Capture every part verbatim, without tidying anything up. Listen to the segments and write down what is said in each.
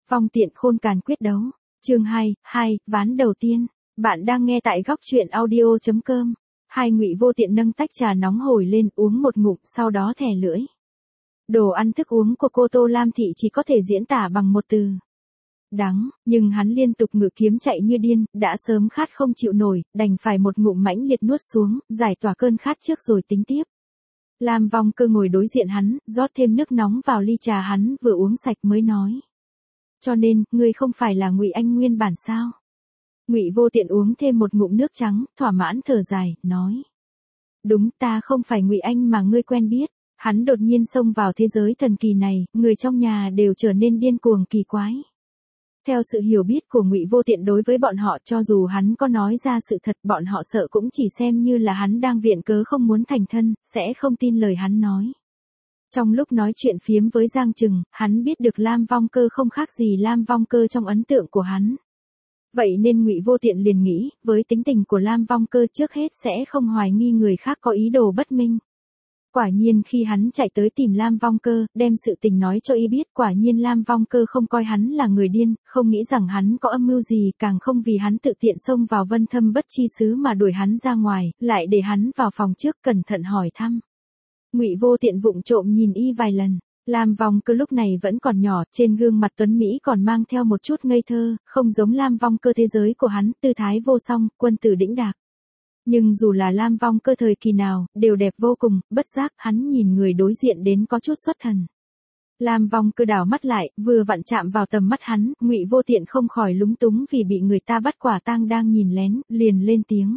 Vong tiện khôn càn quyết đấu. Chương hai, hai, ván đầu tiên. Bạn đang nghe tại góc truyện audio chấm com. Hai Ngụy Vô Tiện nâng tách trà nóng hổi lên, uống một ngụm, sau đó thè lưỡi. Đồ ăn thức uống của cô Tô Lam Thị chỉ có thể diễn tả bằng một từ. Đắng, nhưng hắn liên tục ngự kiếm chạy như điên, đã sớm khát không chịu nổi, đành phải một ngụm mãnh liệt nuốt xuống, giải tỏa cơn khát trước rồi tính tiếp. Lam Vong Cơ ngồi đối diện hắn, rót thêm nước nóng vào ly trà hắn vừa uống sạch mới nói. Cho nên, ngươi không phải là Ngụy Anh nguyên bản sao? Ngụy Vô Tiện uống thêm một ngụm nước trắng, thỏa mãn thở dài, nói. Đúng, ta không phải Ngụy Anh mà ngươi quen biết. Hắn đột nhiên xông vào thế giới thần kỳ này, người trong nhà đều trở nên điên cuồng kỳ quái. Theo sự hiểu biết của Ngụy Vô Tiện đối với bọn họ, cho dù hắn có nói ra sự thật, bọn họ sợ cũng chỉ xem như là hắn đang viện cớ không muốn thành thân, sẽ không tin lời hắn nói. Trong lúc nói chuyện phiếm với Giang Trừng, hắn biết được Lam Vong Cơ không khác gì Lam Vong Cơ trong ấn tượng của hắn. Vậy nên Ngụy Vô Tiện liền nghĩ, với tính tình của Lam Vong Cơ trước hết sẽ không hoài nghi người khác có ý đồ bất minh. Quả nhiên khi hắn chạy tới tìm Lam Vong Cơ, đem sự tình nói cho y biết, quả nhiên Lam Vong Cơ không coi hắn là người điên, không nghĩ rằng hắn có âm mưu gì, càng không vì hắn tự tiện xông vào Vân Thâm Bất Chi Xứ mà đuổi hắn ra ngoài, lại để hắn vào phòng trước cẩn thận hỏi thăm. Ngụy Vô Tiện vụng trộm nhìn y vài lần. Lam Vong Cơ lúc này vẫn còn nhỏ, trên gương mặt tuấn mỹ còn mang theo một chút ngây thơ, không giống Lam Vong Cơ thế giới của hắn, tư thái vô song, quân tử đĩnh đạc. Nhưng dù là Lam Vong Cơ thời kỳ nào, đều đẹp vô cùng, bất giác hắn nhìn người đối diện đến có chút xuất thần. Lam Vong Cơ đảo mắt lại, vừa vặn chạm vào tầm mắt hắn, Ngụy Vô Tiện không khỏi lúng túng vì bị người ta bắt quả tang đang nhìn lén, liền lên tiếng.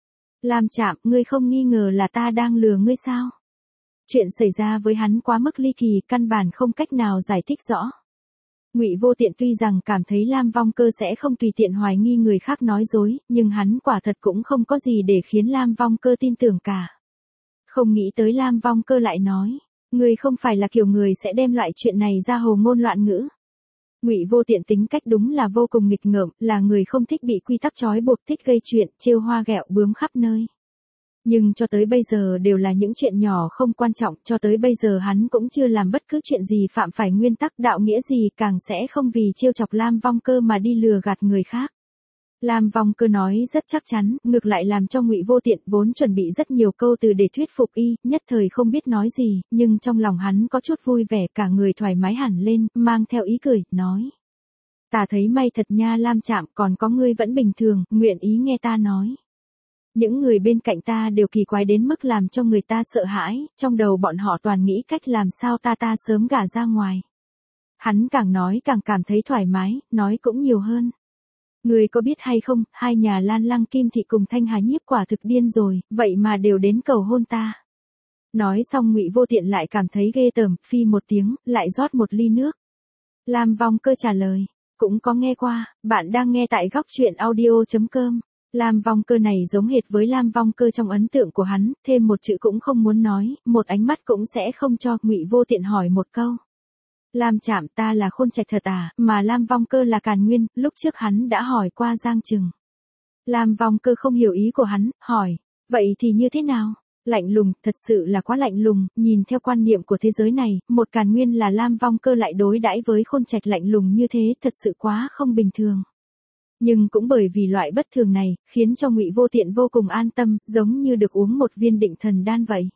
Lam Trạm, ngươi không nghi ngờ là ta đang lừa ngươi sao? Chuyện xảy ra với hắn quá mức ly kỳ, căn bản không cách nào giải thích rõ. Ngụy Vô Tiện tuy rằng cảm thấy Lam Vong Cơ sẽ không tùy tiện hoài nghi người khác nói dối, nhưng hắn quả thật cũng không có gì để khiến Lam Vong Cơ tin tưởng cả. Không nghĩ tới Lam Vong Cơ lại nói, ngươi không phải là kiểu người sẽ đem loại chuyện này ra hồ ngôn loạn ngữ. Ngụy Vô Tiện tính cách đúng là vô cùng nghịch ngợm, là người không thích bị quy tắc trói buộc, thích gây chuyện, trêu hoa ghẹo bướm khắp nơi. Nhưng cho tới bây giờ đều là những chuyện nhỏ không quan trọng, cho tới bây giờ hắn cũng chưa làm bất cứ chuyện gì phạm phải nguyên tắc đạo nghĩa gì, càng sẽ không vì trêu chọc Lam Vong Cơ mà đi lừa gạt người khác. Lam Vong Cơ nói rất chắc chắn, ngược lại làm cho Ngụy Vô Tiện vốn chuẩn bị rất nhiều câu từ để thuyết phục y, nhất thời không biết nói gì, nhưng trong lòng hắn có chút vui vẻ, cả người thoải mái hẳn lên, mang theo ý cười, nói. Ta thấy may thật nha Lam Trạm, còn có ngươi vẫn bình thường, nguyện ý nghe ta nói. Những người bên cạnh ta đều kỳ quái đến mức làm cho người ta sợ hãi, trong đầu bọn họ toàn nghĩ cách làm sao ta ta sớm gả ra ngoài. Hắn càng nói càng cảm thấy thoải mái, nói cũng nhiều hơn. Người có biết hay không, hai nhà Lan Lăng Kim Thị cùng Thanh Hà Nhiếp quả thực điên rồi, vậy mà đều đến cầu hôn ta. Nói xong Ngụy Vô Tiện lại cảm thấy ghê tởm, phi một tiếng, lại rót một ly nước. Lam Vong Cơ trả lời, cũng có nghe qua, bạn đang nghe tại góc truyện audio chấm com. Lam Vong Cơ này giống hệt với Lam Vong Cơ trong ấn tượng của hắn, thêm một chữ cũng không muốn nói, một ánh mắt cũng sẽ không cho. Ngụy Vô Tiện hỏi một câu. Lam Trạm, ta là Khôn Trạch thật à, mà Lam Vong Cơ là Càn Nguyên, lúc trước hắn đã hỏi qua Giang Trừng. Lam Vong Cơ không hiểu ý của hắn, hỏi, vậy thì như thế nào? Lạnh lùng, thật sự là quá lạnh lùng, nhìn theo quan niệm của thế giới này, một Càn Nguyên là Lam Vong Cơ lại đối đãi với Khôn Trạch lạnh lùng như thế, thật sự quá không bình thường. Nhưng cũng bởi vì loại bất thường này, khiến cho Ngụy Vô Tiện vô cùng an tâm, giống như được uống một viên định thần đan vậy.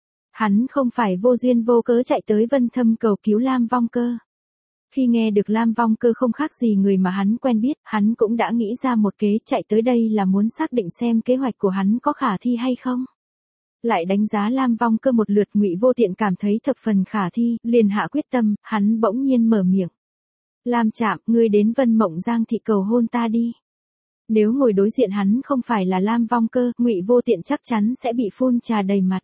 Hắn không phải vô duyên vô cớ chạy tới Vân Thâm cầu cứu Lam Vong Cơ. Khi nghe được Lam Vong Cơ không khác gì người mà hắn quen biết, hắn cũng đã nghĩ ra một kế, chạy tới đây là muốn xác định xem kế hoạch của hắn có khả thi hay không. Lại đánh giá Lam Vong Cơ một lượt, Ngụy Vô Tiện cảm thấy thập phần khả thi, liền hạ quyết tâm, hắn bỗng nhiên mở miệng. Lam Trạm, ngươi đến Vân Mộng Giang Thị cầu hôn ta đi. Nếu ngồi đối diện hắn không phải là Lam Vong Cơ, Ngụy Vô Tiện chắc chắn sẽ bị phun trà đầy mặt.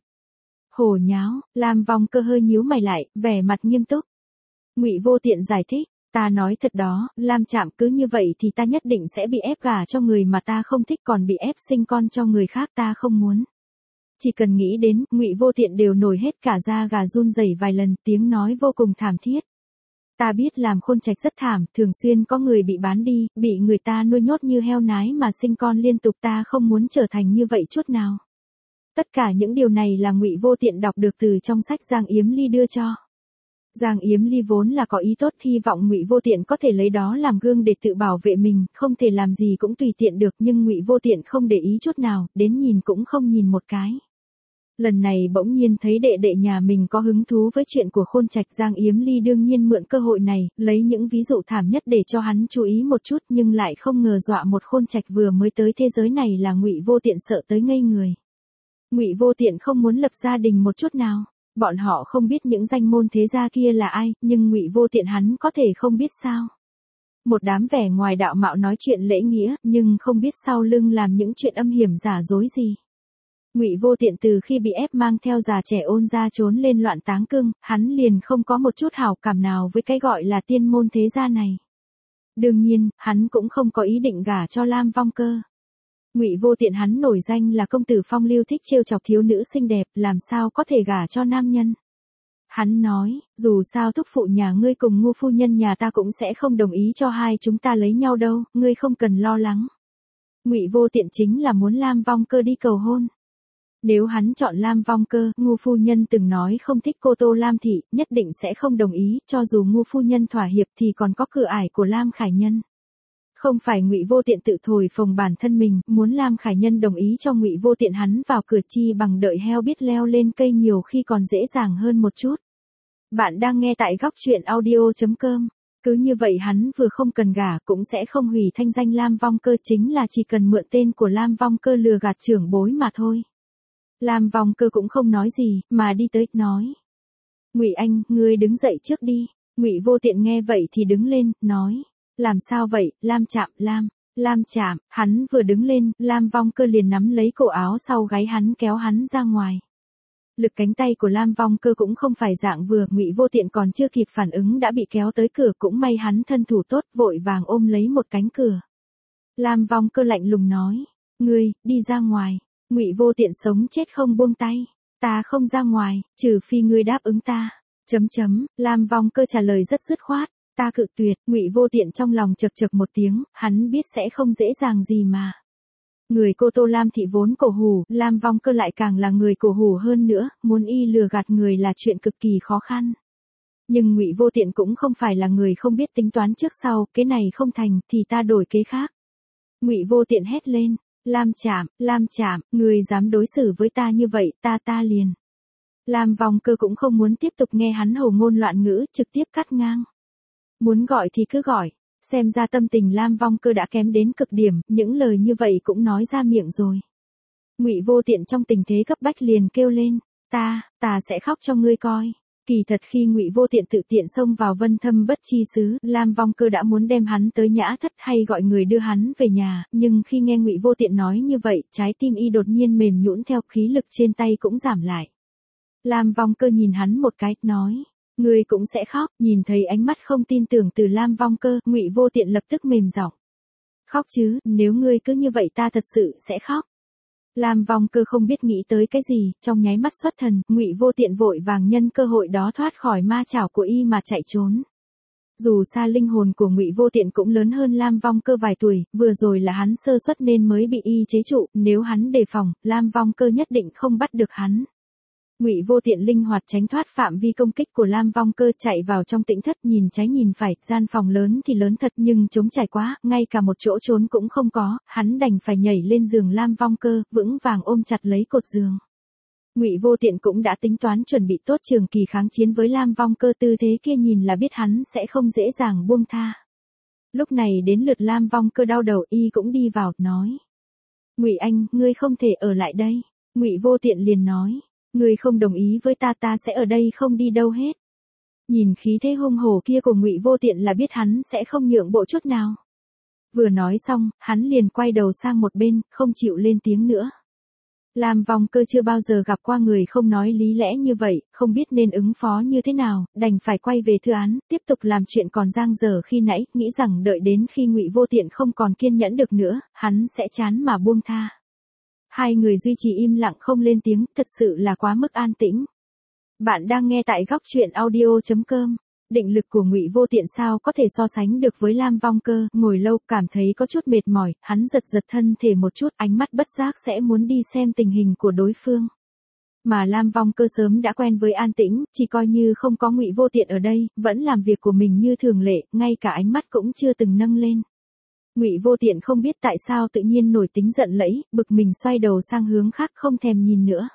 Hồ nháo, Lam Vong Cơ hơi nhíu mày lại, vẻ mặt nghiêm túc. Ngụy Vô Tiện giải thích, ta nói thật đó, Lam Trạm, cứ như vậy thì ta nhất định sẽ bị ép gả cho người mà ta không thích, còn bị ép sinh con cho người khác ta không muốn. Chỉ cần nghĩ đến, Ngụy Vô Tiện đều nổi hết cả da gà, run rẩy vài lần, tiếng nói vô cùng thảm thiết. Ta biết làm Khôn Trạch rất thảm, thường xuyên có người bị bán đi, bị người ta nuôi nhốt như heo nái mà sinh con liên tục, ta không muốn trở thành như vậy chút nào. Tất cả những điều này là Ngụy Vô Tiện đọc được từ trong sách Giang Yếm Ly đưa cho. Giang Yếm Ly vốn là có ý tốt, hy vọng Ngụy Vô Tiện có thể lấy đó làm gương để tự bảo vệ mình, không thể làm gì cũng tùy tiện được, nhưng Ngụy Vô Tiện không để ý chút nào, đến nhìn cũng không nhìn một cái. Lần này bỗng nhiên thấy đệ đệ nhà mình có hứng thú với chuyện của Khôn Trạch, Giang Yếm Ly đương nhiên mượn cơ hội này, lấy những ví dụ thảm nhất để cho hắn chú ý một chút, nhưng lại không ngờ dọa một Khôn Trạch vừa mới tới thế giới này là Ngụy Vô Tiện sợ tới ngây người. Ngụy Vô Tiện không muốn lập gia đình một chút nào. Bọn họ không biết những danh môn thế gia kia là ai, nhưng Ngụy Vô Tiện hắn có thể không biết sao. Một đám vẻ ngoài đạo mạo nói chuyện lễ nghĩa, nhưng không biết sau lưng làm những chuyện âm hiểm giả dối gì. Ngụy Vô Tiện từ khi bị ép mang theo già trẻ ôn ra trốn lên Loạn Táng Cương, hắn liền không có một chút hảo cảm nào với cái gọi là tiên môn thế gia này. Đương nhiên, hắn cũng không có ý định gả cho Lam Vong Cơ. Ngụy Vô Tiện hắn nổi danh là công tử phong lưu, thích trêu chọc thiếu nữ xinh đẹp, làm sao có thể gả cho nam nhân. Hắn nói, dù sao thúc phụ nhà ngươi cùng ngu phu nhân nhà ta cũng sẽ không đồng ý cho hai chúng ta lấy nhau đâu, ngươi không cần lo lắng. Ngụy Vô Tiện chính là muốn Lam Vong Cơ đi cầu hôn. Nếu hắn chọn Lam Vong Cơ, ngu phu nhân từng nói không thích cô Tô Lam Thị, nhất định sẽ không đồng ý, cho dù ngu phu nhân thỏa hiệp thì còn có cửa ải của Lam Khải Nhân. Không phải Ngụy Vô Tiện tự thổi phồng bản thân mình, muốn Lam Khải Nhân đồng ý cho Ngụy Vô Tiện hắn vào cửa, chi bằng đợi heo biết leo lên cây nhiều khi còn dễ dàng hơn một chút. Bạn đang nghe tại góc truyện audio chấm com. Cứ như vậy hắn vừa không cần gả cũng sẽ không hủy thanh danh Lam Vong Cơ, chính là chỉ cần mượn tên của Lam Vong Cơ lừa gạt trưởng bối mà thôi. Lam Vong Cơ cũng không nói gì, mà đi tới, nói. Ngụy anh, ngươi đứng dậy trước đi. Ngụy Vô Tiện nghe vậy thì đứng lên, nói. Làm sao vậy, Lam Trạm, Lam, Lam Trạm, hắn vừa đứng lên, Lam Vong Cơ liền nắm lấy cổ áo sau gáy hắn kéo hắn ra ngoài. Lực cánh tay của Lam Vong Cơ cũng không phải dạng vừa, Ngụy Vô Tiện còn chưa kịp phản ứng đã bị kéo tới cửa, cũng may hắn thân thủ tốt, vội vàng ôm lấy một cánh cửa. Lam Vong Cơ lạnh lùng nói, ngươi, đi ra ngoài. Ngụy Vô Tiện sống chết không buông tay, ta không ra ngoài, trừ phi ngươi đáp ứng ta. Chấm chấm, Lam Vong Cơ trả lời rất dứt khoát. Ta cự tuyệt. Ngụy Vô Tiện trong lòng chật chật một tiếng, hắn biết sẽ không dễ dàng gì mà. Người cô Tô Lam Thị vốn cổ hủ, Lam Vong Cơ lại càng là người cổ hủ hơn nữa, muốn y lừa gạt người là chuyện cực kỳ khó khăn. Nhưng Ngụy Vô Tiện cũng không phải là người không biết tính toán trước sau, cái này không thành thì ta đổi kế khác. Ngụy Vô Tiện hét lên, Lam Trạm, Lam Trạm, người dám đối xử với ta như vậy, ta ta liền. Lam Vong Cơ cũng không muốn tiếp tục nghe hắn hồ ngôn loạn ngữ, trực tiếp cắt ngang. Muốn gọi thì cứ gọi, xem ra tâm tình Lam Vong Cơ đã kém đến cực điểm, những lời như vậy cũng nói ra miệng rồi. Ngụy Vô Tiện trong tình thế cấp bách liền kêu lên, ta, ta sẽ khóc cho ngươi coi. Kỳ thật khi Ngụy Vô Tiện tự tiện xông vào Vân Thâm Bất Chi xứ, Lam Vong Cơ đã muốn đem hắn tới nhã thất hay gọi người đưa hắn về nhà, nhưng khi nghe Ngụy Vô Tiện nói như vậy, trái tim y đột nhiên mềm nhũn theo, khí lực trên tay cũng giảm lại. Lam Vong Cơ nhìn hắn một cái, nói, ngươi cũng sẽ khóc. Nhìn thấy ánh mắt không tin tưởng từ Lam Vong Cơ, Ngụy Vô Tiện lập tức mềm giọng. Khóc chứ, nếu ngươi cứ như vậy ta thật sự sẽ khóc. Lam Vong Cơ không biết nghĩ tới cái gì, trong nháy mắt xuất thần, Ngụy Vô Tiện vội vàng nhân cơ hội đó thoát khỏi ma chảo của y mà chạy trốn. Dù sao linh hồn của Ngụy Vô Tiện cũng lớn hơn Lam Vong Cơ vài tuổi, vừa rồi là hắn sơ suất nên mới bị y chế trụ, nếu hắn đề phòng, Lam Vong Cơ nhất định không bắt được hắn. Ngụy Vô Tiện linh hoạt tránh thoát phạm vi công kích của Lam Vong Cơ, chạy vào trong tĩnh thất, nhìn trái nhìn phải, gian phòng lớn thì lớn thật nhưng trống trải quá, ngay cả một chỗ trốn cũng không có, hắn đành phải nhảy lên giường Lam Vong Cơ, vững vàng ôm chặt lấy cột giường. Ngụy Vô Tiện cũng đã tính toán chuẩn bị tốt trường kỳ kháng chiến với Lam Vong Cơ, tư thế kia nhìn là biết hắn sẽ không dễ dàng buông tha. Lúc này đến lượt Lam Vong Cơ đau đầu, y cũng đi vào, nói: "Ngụy anh, ngươi không thể ở lại đây." Ngụy Vô Tiện liền nói: "Ngươi không đồng ý với ta, ta sẽ ở đây không đi đâu hết." Nhìn khí thế hung hổ kia của Ngụy Vô Tiện là biết hắn sẽ không nhượng bộ chút nào. Vừa nói xong, hắn liền quay đầu sang một bên, không chịu lên tiếng nữa. Lam Vong Cơ chưa bao giờ gặp qua người không nói lý lẽ như vậy, không biết nên ứng phó như thế nào, đành phải quay về thư án, tiếp tục làm chuyện còn dang dở khi nãy, nghĩ rằng đợi đến khi Ngụy Vô Tiện không còn kiên nhẫn được nữa, hắn sẽ chán mà buông tha. Hai người duy trì im lặng không lên tiếng, thật sự là quá mức an tĩnh. Bạn đang nghe tại góc truyện audio chấm com. Định lực của Ngụy Vô Tiện sao có thể so sánh được với Lam Vong Cơ, ngồi lâu cảm thấy có chút mệt mỏi, hắn giật giật thân thể một chút, ánh mắt bất giác sẽ muốn đi xem tình hình của đối phương. mà Lam Vong Cơ sớm đã quen với an tĩnh, chỉ coi như không có Ngụy Vô Tiện ở đây, vẫn làm việc của mình như thường lệ, ngay cả ánh mắt cũng chưa từng nâng lên. Ngụy Vô Tiện không biết tại sao tự nhiên nổi tính giận lẫy, bực mình xoay đầu sang hướng khác không thèm nhìn nữa.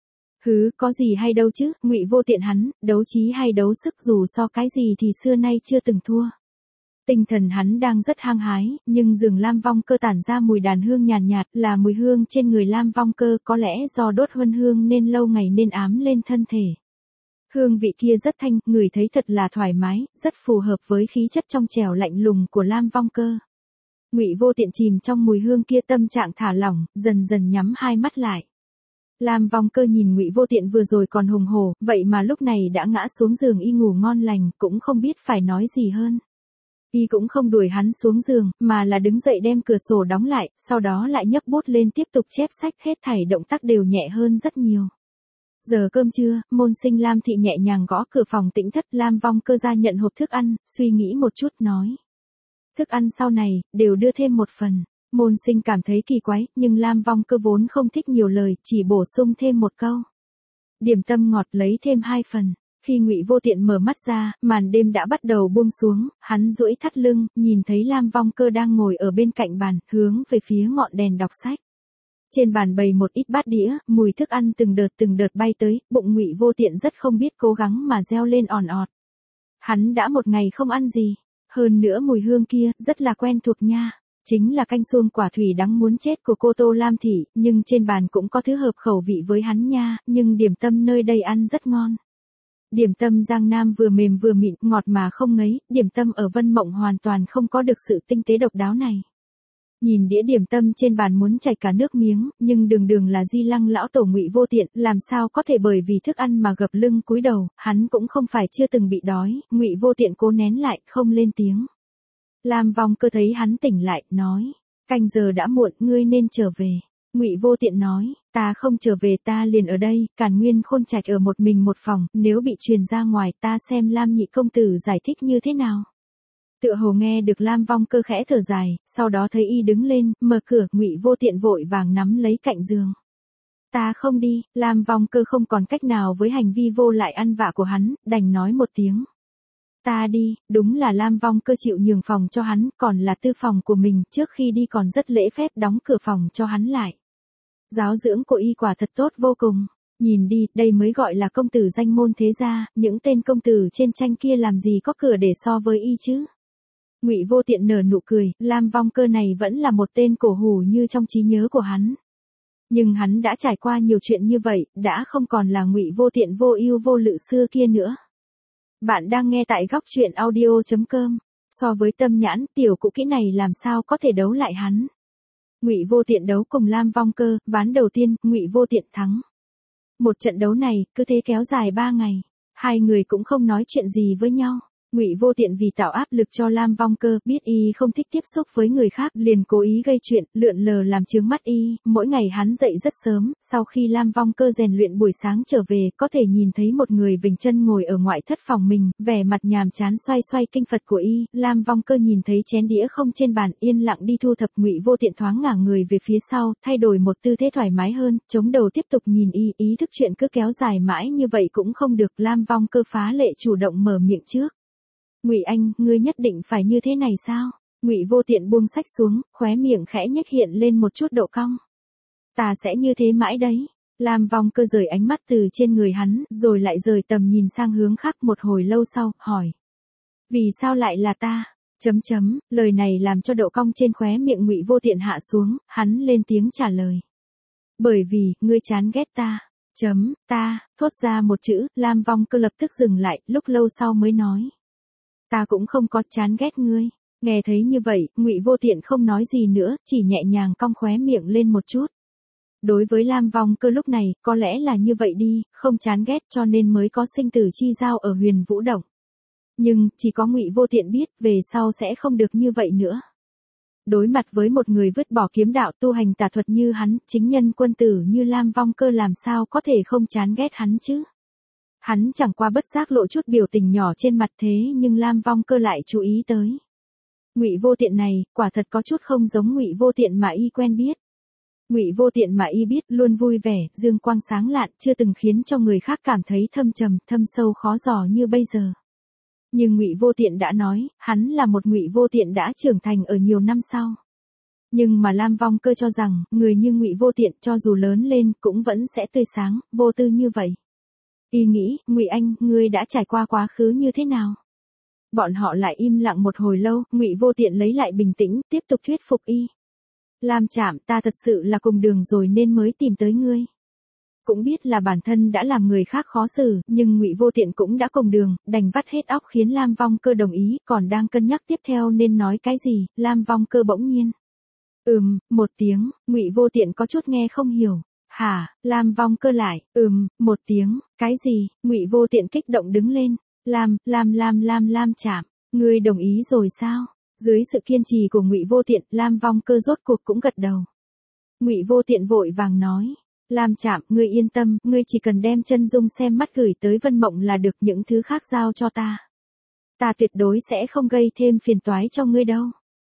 Hứ, có gì hay đâu chứ, Ngụy Vô Tiện hắn, đấu trí hay đấu sức dù so cái gì thì xưa nay chưa từng thua. Tinh thần hắn đang rất hăng hái, nhưng giường Lam Vong Cơ tản ra mùi đàn hương nhàn nhạt, nhạt, là mùi hương trên người Lam Vong Cơ, có lẽ do đốt huân hương nên lâu ngày nên ám lên thân thể. Hương vị kia rất thanh, người thấy thật là thoải mái, rất phù hợp với khí chất trong trẻo lạnh lùng của Lam Vong Cơ. Ngụy Vô Tiện chìm trong mùi hương kia, tâm trạng thả lỏng, dần dần nhắm hai mắt lại. Lam Vong Cơ nhìn Ngụy Vô Tiện vừa rồi còn hùng hổ, vậy mà lúc này đã ngã xuống giường y ngủ ngon lành, cũng không biết phải nói gì hơn. Y cũng không đuổi hắn xuống giường, mà là đứng dậy đem cửa sổ đóng lại, sau đó lại nhấc bút lên tiếp tục chép sách, hết thảy động tác đều nhẹ hơn rất nhiều. Giờ cơm trưa, môn sinh Lam Thị nhẹ nhàng gõ cửa phòng Tĩnh Thất, Lam Vong Cơ ra nhận hộp thức ăn, suy nghĩ một chút nói. Thức ăn sau này, đều đưa thêm một phần. Môn sinh cảm thấy kỳ quái, nhưng Lam Vong Cơ vốn không thích nhiều lời, chỉ bổ sung thêm một câu. Điểm tâm ngọt lấy thêm hai phần. Khi Ngụy Vô Tiện mở mắt ra, màn đêm đã bắt đầu buông xuống, hắn duỗi thắt lưng, nhìn thấy Lam Vong Cơ đang ngồi ở bên cạnh bàn, hướng về phía ngọn đèn đọc sách. Trên bàn bày một ít bát đĩa, mùi thức ăn từng đợt từng đợt bay tới, bụng Ngụy Vô Tiện rất không biết cố gắng mà reo lên òn ọt. Hắn đã một ngày không ăn gì, hơn nữa mùi hương kia, rất là quen thuộc nha. Chính là canh suông quả thủy đắng muốn chết của cô Tô Lam Thị, nhưng trên bàn cũng có thứ hợp khẩu vị với hắn nha, nhưng điểm tâm nơi đây ăn rất ngon. Điểm tâm Giang Nam vừa mềm vừa mịn, ngọt mà không ngấy, điểm tâm ở Vân Mộng hoàn toàn không có được sự tinh tế độc đáo này. Nhìn đĩa điểm tâm trên bàn muốn chảy cả nước miếng, nhưng đường đường là Di Lăng lão tổ Ngụy Vô Tiện, làm sao có thể bởi vì thức ăn mà gập lưng cúi đầu, hắn cũng không phải chưa từng bị đói, Ngụy Vô Tiện cố nén lại, không lên tiếng. Lam Vong Cơ thấy hắn tỉnh lại, nói, canh giờ đã muộn, ngươi nên trở về. Ngụy Vô Tiện nói, ta không trở về, ta liền ở đây, Càn Nguyên Khôn Trạch ở một mình một phòng, nếu bị truyền ra ngoài ta xem Lam nhị công tử giải thích như thế nào. Tựa hồ nghe được Lam Vong Cơ khẽ thở dài, sau đó thấy y đứng lên, mở cửa, Ngụy Vô Tiện vội vàng nắm lấy cạnh giường. Ta không đi, Lam Vong Cơ không còn cách nào với hành vi vô lại ăn vạ của hắn, đành nói một tiếng. Ta đi, đúng là Lam Vong Cơ chịu nhường phòng cho hắn, còn là tư phòng của mình, trước khi đi còn rất lễ phép đóng cửa phòng cho hắn lại. Giáo dưỡng của y quả thật tốt vô cùng, nhìn đi, đây mới gọi là công tử danh môn thế gia, những tên công tử trên tranh kia làm gì có cửa để so với y chứ. Ngụy Vô Tiện nở nụ cười, Lam Vong Cơ này vẫn là một tên cổ hủ như trong trí nhớ của hắn. Nhưng hắn đã trải qua nhiều chuyện như vậy, đã không còn là Ngụy Vô Tiện vô ưu vô lự xưa kia nữa. Bạn đang nghe tại góc truyện audio chấm com. So với Tâm Nhãn, tiểu cụ kỹ này làm sao có thể đấu lại hắn. Ngụy Vô Tiện đấu cùng Lam Vong Cơ, ván đầu tiên, Ngụy Vô Tiện thắng. Một trận đấu này, cứ thế kéo dài ba ngày. Hai người cũng không nói chuyện gì với nhau. Ngụy Vô Tiện vì tạo áp lực cho Lam Vong Cơ, biết y không thích tiếp xúc với người khác, liền cố ý gây chuyện, lượn lờ làm chướng mắt y, mỗi ngày hắn dậy rất sớm, sau khi Lam Vong Cơ rèn luyện buổi sáng trở về, có thể nhìn thấy một người vểnh chân ngồi ở ngoại thất phòng mình, vẻ mặt nhàm chán xoay xoay kinh Phật của y, Lam Vong Cơ nhìn thấy chén đĩa không trên bàn, yên lặng đi thu thập, Ngụy Vô Tiện thoáng ngả người về phía sau, thay đổi một tư thế thoải mái hơn, chống đầu tiếp tục nhìn y, ý thức chuyện cứ kéo dài mãi như vậy cũng không được, Lam Vong Cơ phá lệ chủ động mở miệng trước. Ngụy anh, ngươi nhất định phải như thế này sao? Ngụy Vô Tiện buông sách xuống, khóe miệng khẽ nhếch hiện lên một chút độ cong. Ta sẽ như thế mãi đấy. Lam Vong Cơ rời ánh mắt từ trên người hắn, rồi lại rời tầm nhìn sang hướng khác, một hồi lâu sau, hỏi. Vì sao lại là ta? Chấm chấm, lời này làm cho độ cong trên khóe miệng Ngụy Vô Tiện hạ xuống, hắn lên tiếng trả lời. Bởi vì, ngươi chán ghét ta. Chấm, ta, thốt ra một chữ, Lam Vong Cơ lập tức dừng lại, lúc lâu sau mới nói. Ta cũng không có chán ghét ngươi. Nghe thấy như vậy, Ngụy Vô Tiện không nói gì nữa, chỉ nhẹ nhàng cong khóe miệng lên một chút. Đối với Lam Vong Cơ lúc này, có lẽ là như vậy đi, không chán ghét cho nên mới có sinh tử chi giao ở Huyền Vũ Động. Nhưng, chỉ có Ngụy Vô Tiện biết, về sau sẽ không được như vậy nữa. Đối mặt với một người vứt bỏ kiếm đạo tu hành tà thuật như hắn, chính nhân quân tử như Lam Vong Cơ làm sao có thể không chán ghét hắn chứ? Hắn chẳng qua bất giác lộ chút biểu tình nhỏ trên mặt, thế nhưng Lam Vong Cơ lại chú ý tới. Ngụy Vô Tiện này, quả thật có chút không giống Ngụy Vô Tiện mà y quen biết. Ngụy Vô Tiện mà y biết luôn vui vẻ, dương quang sáng lạn, chưa từng khiến cho người khác cảm thấy thâm trầm, thâm sâu khó dò như bây giờ. Nhưng Ngụy Vô Tiện đã nói, hắn là một Ngụy Vô Tiện đã trưởng thành ở nhiều năm sau. Nhưng mà Lam Vong Cơ cho rằng, người như Ngụy Vô Tiện cho dù lớn lên cũng vẫn sẽ tươi sáng, vô tư như vậy. Y nghĩ, Ngụy Anh, ngươi đã trải qua quá khứ như thế nào? Bọn họ lại im lặng một hồi lâu, Ngụy Vô Tiện lấy lại bình tĩnh, tiếp tục thuyết phục y. Lam Trạm, ta thật sự là cùng đường rồi nên mới tìm tới ngươi. Cũng biết là bản thân đã làm người khác khó xử, nhưng Ngụy Vô Tiện cũng đã cùng đường, đành vắt hết óc khiến Lam Vong Cơ đồng ý, còn đang cân nhắc tiếp theo nên nói cái gì, Lam Vong Cơ bỗng nhiên. Ừm, một tiếng, Ngụy Vô Tiện có chút nghe không hiểu. Hả, Lam Vong Cơ lại, ừm, một tiếng, cái gì, Ngụy Vô Tiện kích động đứng lên. Lam, Lam Lam Lam Lam Trạm, ngươi đồng ý rồi sao? Dưới sự kiên trì của Ngụy Vô Tiện, Lam Vong Cơ rốt cuộc cũng gật đầu. Ngụy Vô Tiện vội vàng nói, Lam Trạm, ngươi yên tâm, ngươi chỉ cần đem chân dung xem mắt gửi tới Vân Mộng là được, những thứ khác giao cho ta. Ta tuyệt đối sẽ không gây thêm phiền toái cho ngươi đâu.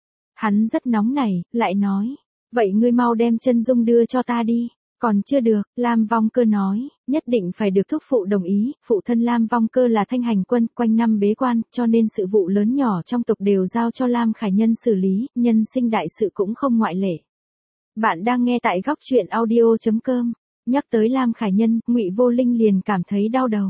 Hắn rất nóng nảy, lại nói, vậy ngươi mau đem chân dung đưa cho ta đi. Còn chưa được, Lam Vong Cơ nói, nhất định phải được thúc phụ đồng ý, phụ thân Lam Vong Cơ là thanh hành quân, quanh năm bế quan, cho nên sự vụ lớn nhỏ trong tộc đều giao cho Lam Khải Nhân xử lý, nhân sinh đại sự cũng không ngoại lệ. Bạn đang nghe tại góc truyện audio chấm com, nhắc tới Lam Khải Nhân, Ngụy Vô Linh liền cảm thấy đau đầu.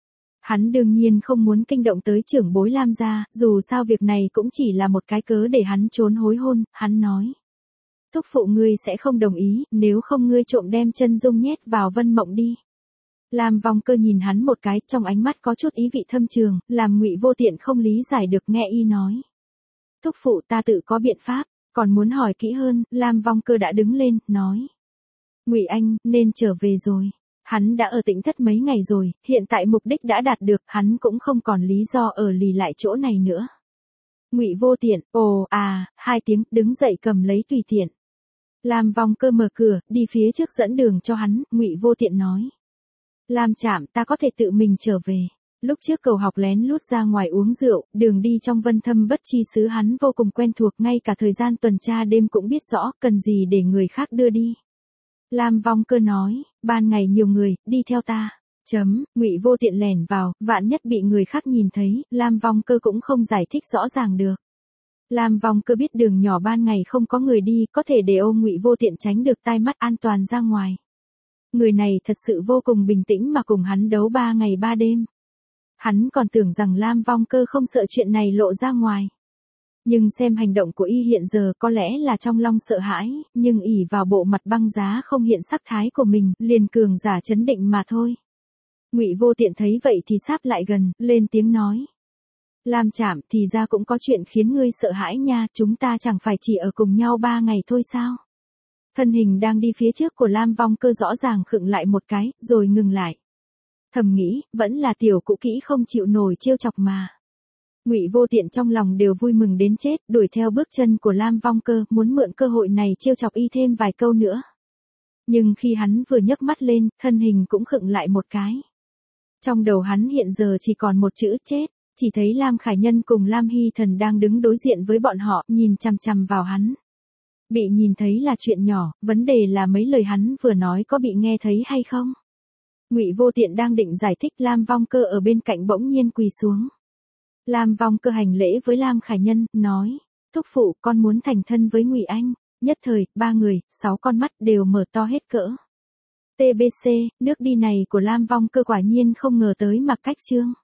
Hắn đương nhiên không muốn kinh động tới trưởng bối Lam gia, dù sao việc này cũng chỉ là một cái cớ để hắn trốn hối hôn, hắn nói. Thúc phụ ngươi sẽ không đồng ý, nếu không ngươi trộm đem chân dung nhét vào Vân Mộng đi. Lam Vong Cơ nhìn hắn một cái, trong ánh mắt có chút ý vị thâm trường, làm Ngụy Vô Tiện không lý giải được, nghe y nói. Thúc phụ, ta tự có biện pháp, còn muốn hỏi kỹ hơn, Lam Vong Cơ đã đứng lên, nói. Ngụy Anh, nên trở về rồi. Hắn đã ở Tĩnh Thất mấy ngày rồi, hiện tại mục đích đã đạt được, hắn cũng không còn lý do ở lì lại chỗ này nữa. Ngụy Vô Tiện, ồ, à, hai tiếng, đứng dậy cầm lấy tùy tiện. Lam Vong Cơ mở cửa, đi phía trước dẫn đường cho hắn, Ngụy Vô Tiện nói. Lam Trạm, ta có thể tự mình trở về. Lúc trước cầu học lén lút ra ngoài uống rượu, đường đi trong Vân Thâm Bất Chi xứ hắn vô cùng quen thuộc, ngay cả thời gian tuần tra đêm cũng biết rõ, cần gì để người khác đưa đi. Lam Vong Cơ nói, ban ngày nhiều người, đi theo ta. Chấm, Ngụy Vô Tiện lẻn vào, vạn nhất bị người khác nhìn thấy, Lam Vong Cơ cũng không giải thích rõ ràng được. Lam Vong Cơ biết đường nhỏ ban ngày không có người đi, có thể để ôm Ngụy Vô Tiện tránh được tai mắt, an toàn ra ngoài. Người này thật sự vô cùng bình tĩnh mà cùng hắn đấu ba ngày ba đêm. Hắn còn tưởng rằng Lam Vong Cơ không sợ chuyện này lộ ra ngoài. Nhưng xem hành động của y hiện giờ có lẽ là trong lòng sợ hãi, nhưng ỷ vào bộ mặt băng giá không hiện sắc thái của mình, liền cường giả chấn định mà thôi. Ngụy Vô Tiện thấy vậy thì sáp lại gần, lên tiếng nói. Lam Trạm, thì ra cũng có chuyện khiến ngươi sợ hãi nha, chúng ta chẳng phải chỉ ở cùng nhau ba ngày thôi sao? Thân hình đang đi phía trước của Lam Vong Cơ rõ ràng khựng lại một cái, rồi ngừng lại. Thầm nghĩ, vẫn là tiểu cũ kỹ không chịu nổi trêu chọc mà. Ngụy Vô Tiện trong lòng đều vui mừng đến chết, đuổi theo bước chân của Lam Vong Cơ, muốn mượn cơ hội này trêu chọc y thêm vài câu nữa. Nhưng khi hắn vừa nhấc mắt lên, thân hình cũng khựng lại một cái. Trong đầu hắn hiện giờ chỉ còn một chữ chết, chỉ thấy Lam Khải Nhân cùng Lam Hy Thần đang đứng đối diện với bọn họ, nhìn chằm chằm vào hắn. Bị nhìn thấy là chuyện nhỏ, vấn đề là mấy lời hắn vừa nói có bị nghe thấy hay không? Ngụy Vô Tiện đang định giải thích, Lam Vong Cơ ở bên cạnh bỗng nhiên quỳ xuống. Lam Vong Cơ hành lễ với Lam Khải Nhân, nói, thúc phụ, con muốn thành thân với Ngụy Anh. Nhất thời, ba người, sáu con mắt đều mở to hết cỡ. tê bê xê, nước đi này của Lam Vong Cơ quả nhiên không ngờ tới mặc cách trương.